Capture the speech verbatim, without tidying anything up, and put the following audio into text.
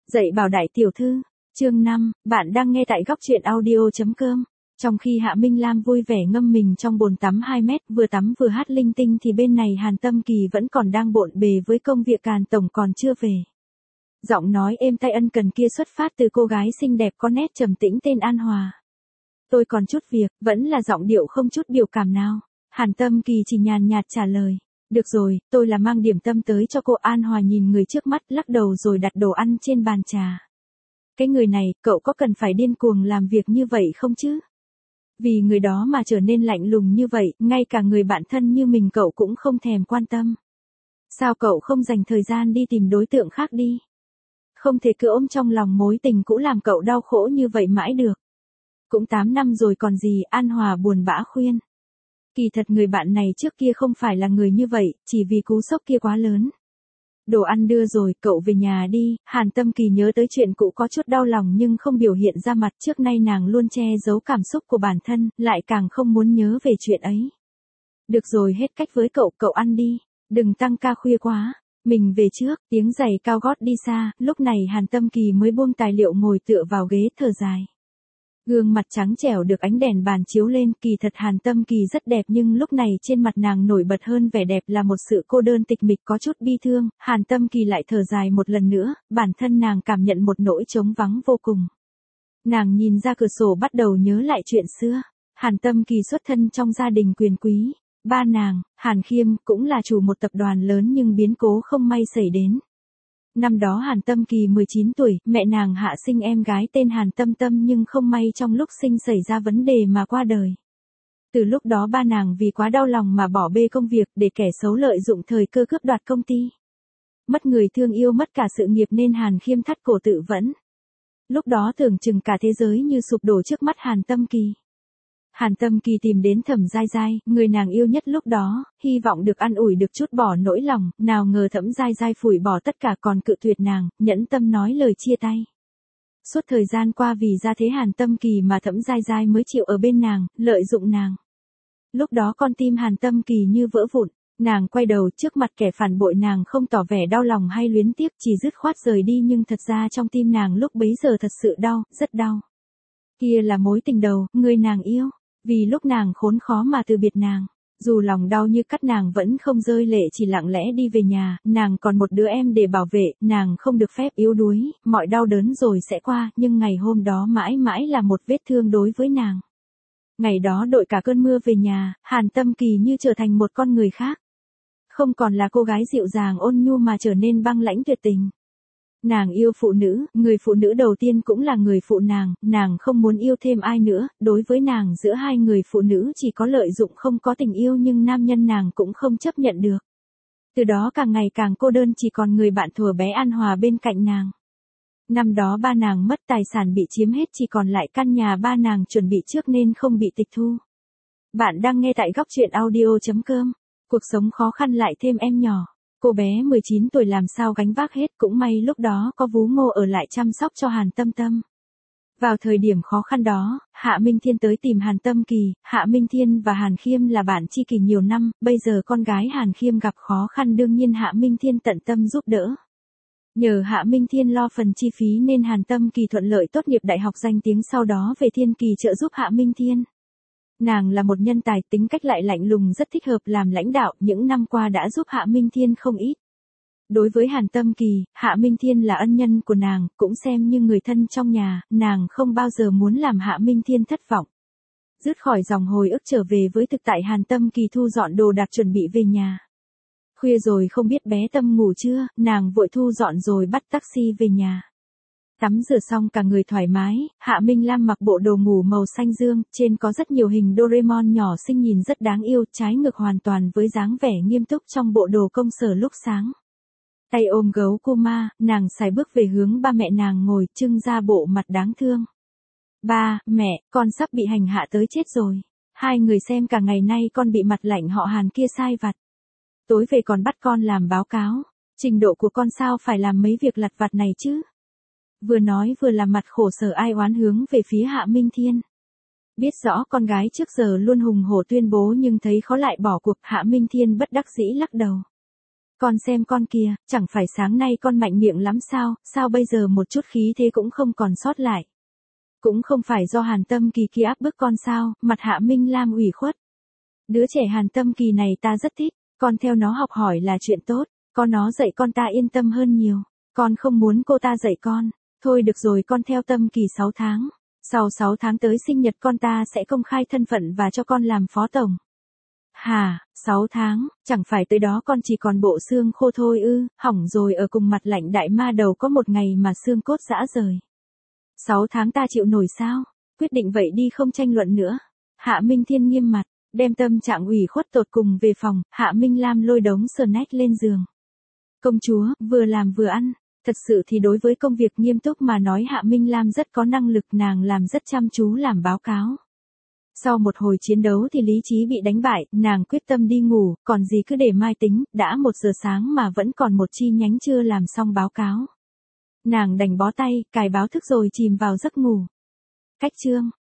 Dạy bảo đại tiểu thư, chương năm, bạn đang nghe tại góc truyện audio.com. Trong khi Hạ Minh Lam vui vẻ ngâm mình trong bồn tắm hai mét vừa tắm vừa hát linh tinh thì bên này Hàn Tâm Kỳ vẫn còn đang bộn bề với công việc Càn Tổng còn chưa về. Giọng nói êm tai ân cần kia xuất phát từ cô gái xinh đẹp có nét trầm tĩnh tên An Hòa. Tôi còn chút việc, vẫn là giọng điệu không chút biểu cảm nào. Hàn Tâm Kỳ chỉ nhàn nhạt trả lời. Được rồi, tôi là mang điểm tâm tới cho cô. An Hòa nhìn người trước mắt lắc đầu rồi đặt đồ ăn trên bàn trà. Cái người này, cậu có cần phải điên cuồng làm việc như vậy không chứ? Vì người đó mà trở nên lạnh lùng như vậy, ngay cả người bạn thân như mình cậu cũng không thèm quan tâm. Sao cậu không dành thời gian đi tìm đối tượng khác đi? Không thể cứ ôm trong lòng mối tình cũ làm cậu đau khổ như vậy mãi được. Cũng tám năm rồi còn gì, An Hòa buồn bã khuyên. Kỳ thật người bạn này trước kia không phải là người như vậy, chỉ vì cú sốc kia quá lớn. Đồ ăn đưa rồi, cậu về nhà đi. Hàn Tâm Kỳ nhớ tới chuyện cũ có chút đau lòng nhưng không biểu hiện ra mặt. Trước nay nàng luôn che giấu cảm xúc của bản thân, lại càng không muốn nhớ về chuyện ấy. Được rồi, hết cách với cậu, cậu ăn đi. Đừng tăng ca khuya quá. Mình về trước. Tiếng giày cao gót đi xa. Lúc này Hàn Tâm Kỳ mới buông tài liệu ngồi tựa vào ghế thở dài. Gương mặt trắng trẻo được ánh đèn bàn chiếu lên, kỳ thật Hàn Tâm Kỳ rất đẹp nhưng lúc này trên mặt nàng nổi bật hơn vẻ đẹp là một sự cô đơn tịch mịch có chút bi thương. Hàn Tâm Kỳ lại thở dài một lần nữa, bản thân nàng cảm nhận một nỗi trống vắng vô cùng. Nàng nhìn ra cửa sổ bắt đầu nhớ lại chuyện xưa. Hàn Tâm Kỳ xuất thân trong gia đình quyền quý. Ba nàng, Hàn Khiêm, cũng là chủ một tập đoàn lớn nhưng biến cố không may xảy đến. Năm đó Hàn Tâm Kỳ mười chín tuổi, mẹ nàng hạ sinh em gái tên Hàn Tâm Tâm nhưng không may trong lúc sinh xảy ra vấn đề mà qua đời. Từ lúc đó ba nàng vì quá đau lòng mà bỏ bê công việc để kẻ xấu lợi dụng thời cơ cướp đoạt công ty. Mất người thương yêu mất cả sự nghiệp nên Hàn Khiêm thắt cổ tự vẫn. Lúc đó tưởng chừng cả thế giới như sụp đổ trước mắt Hàn Tâm Kỳ. Hàn Tâm Kỳ tìm đến Thẩm Giai Giai, người nàng yêu nhất lúc đó, hy vọng được an ủi được chút bỏ nỗi lòng, nào ngờ Thẩm Giai Giai phủi bỏ tất cả còn cự tuyệt nàng, nhẫn tâm nói lời chia tay. Suốt thời gian qua vì ra thế Hàn Tâm Kỳ mà Thẩm Giai Giai mới chịu ở bên nàng, lợi dụng nàng. Lúc đó con tim Hàn Tâm Kỳ như vỡ vụn, nàng quay đầu trước mặt kẻ phản bội nàng không tỏ vẻ đau lòng hay luyến tiếc, chỉ dứt khoát rời đi nhưng thật ra trong tim nàng lúc bấy giờ thật sự đau, rất đau. Kia là mối tình đầu, người nàng yêu. Vì lúc nàng khốn khó mà từ biệt nàng, dù lòng đau như cắt nàng vẫn không rơi lệ chỉ lặng lẽ đi về nhà, nàng còn một đứa em để bảo vệ, nàng không được phép yếu đuối, mọi đau đớn rồi sẽ qua, nhưng ngày hôm đó mãi mãi là một vết thương đối với nàng. Ngày đó đội cả cơn mưa về nhà, Hàn Tâm Kỳ như trở thành một con người khác. Không còn là cô gái dịu dàng ôn nhu mà trở nên băng lãnh tuyệt tình. Nàng yêu phụ nữ, người phụ nữ đầu tiên cũng là người phụ nàng, nàng không muốn yêu thêm ai nữa, đối với nàng giữa hai người phụ nữ chỉ có lợi dụng không có tình yêu nhưng nam nhân nàng cũng không chấp nhận được. Từ đó càng ngày càng cô đơn chỉ còn người bạn thuở bé An Hòa bên cạnh nàng. Năm đó ba nàng mất tài sản bị chiếm hết chỉ còn lại căn nhà ba nàng chuẩn bị trước nên không bị tịch thu. Bạn đang nghe tại góc truyện audio.com, cuộc sống khó khăn lại thêm em nhỏ. Cô bé mười chín tuổi làm sao gánh vác hết, cũng may lúc đó có Vú Ngô ở lại chăm sóc cho Hàn Tâm Tâm. Vào thời điểm khó khăn đó, Hạ Minh Thiên tới tìm Hàn Tâm Kỳ, Hạ Minh Thiên và Hàn Khiêm là bạn tri kỷ nhiều năm, bây giờ con gái Hàn Khiêm gặp khó khăn đương nhiên Hạ Minh Thiên tận tâm giúp đỡ. Nhờ Hạ Minh Thiên lo phần chi phí nên Hàn Tâm Kỳ thuận lợi tốt nghiệp đại học danh tiếng sau đó về Thiên Kỳ trợ giúp Hạ Minh Thiên. Nàng là một nhân tài tính cách lại lạnh lùng rất thích hợp làm lãnh đạo, những năm qua đã giúp Hạ Minh Thiên không ít. Đối với Hàn Tâm Kỳ, Hạ Minh Thiên là ân nhân của nàng, cũng xem như người thân trong nhà, nàng không bao giờ muốn làm Hạ Minh Thiên thất vọng. Dứt khỏi dòng hồi ức trở về với thực tại Hàn Tâm Kỳ thu dọn đồ đạc chuẩn bị về nhà. Khuya rồi không biết bé Tâm ngủ chưa, nàng vội thu dọn rồi bắt taxi về nhà. Tắm rửa xong cả người thoải mái, Hạ Minh Lam mặc bộ đồ ngủ màu xanh dương, trên có rất nhiều hình Doraemon nhỏ xinh nhìn rất đáng yêu, trái ngược hoàn toàn với dáng vẻ nghiêm túc trong bộ đồ công sở lúc sáng. Tay ôm gấu Kuma, nàng sải bước về hướng ba mẹ nàng ngồi, trưng ra bộ mặt đáng thương. Ba, mẹ, con sắp bị hành hạ tới chết rồi. Hai người xem cả ngày nay con bị mặt lạnh họ Hàn kia sai vặt. Tối về còn bắt con làm báo cáo. Trình độ của con sao phải làm mấy việc lặt vặt này chứ? Vừa nói vừa làm mặt khổ sở ai oán hướng về phía Hạ Minh Thiên. Biết rõ con gái trước giờ luôn hùng hổ tuyên bố nhưng thấy khó lại bỏ cuộc, Hạ Minh Thiên bất đắc dĩ lắc đầu. Con xem con kìa, chẳng phải sáng nay con mạnh miệng lắm sao, sao bây giờ một chút khí thế cũng không còn sót lại. Cũng không phải do Hàn Tâm Kỳ kia áp bức con sao, mặt Hạ Minh Lam ủy khuất. Đứa trẻ Hàn Tâm Kỳ này ta rất thích, con theo nó học hỏi là chuyện tốt, con nó dạy con ta yên tâm hơn nhiều, con không muốn cô ta dạy con. Thôi được rồi, con theo Tâm Kỳ sáu tháng, sau sáu tháng tới sinh nhật con ta sẽ công khai thân phận và cho con làm phó tổng. Hả, sáu tháng, chẳng phải tới đó con chỉ còn bộ xương khô thôi ư, hỏng rồi, ở cùng mặt lạnh đại ma đầu có một ngày mà xương cốt rã rời. sáu tháng ta chịu nổi sao? Quyết định vậy đi, không tranh luận nữa. Hạ Minh Thiên nghiêm mặt, đem tâm trạng ủy khuất tột cùng về phòng, Hạ Minh Lam lôi đống snack lên giường. Công chúa, vừa làm vừa ăn. Thật sự thì đối với công việc nghiêm túc mà nói Hạ Minh Lam rất có năng lực, nàng làm rất chăm chú làm báo cáo. Sau một hồi chiến đấu thì lý trí bị đánh bại, nàng quyết tâm đi ngủ, còn gì cứ để mai tính, đã một giờ sáng mà vẫn còn một chi nhánh chưa làm xong báo cáo. Nàng đành bó tay, cài báo thức rồi chìm vào giấc ngủ. Cách chương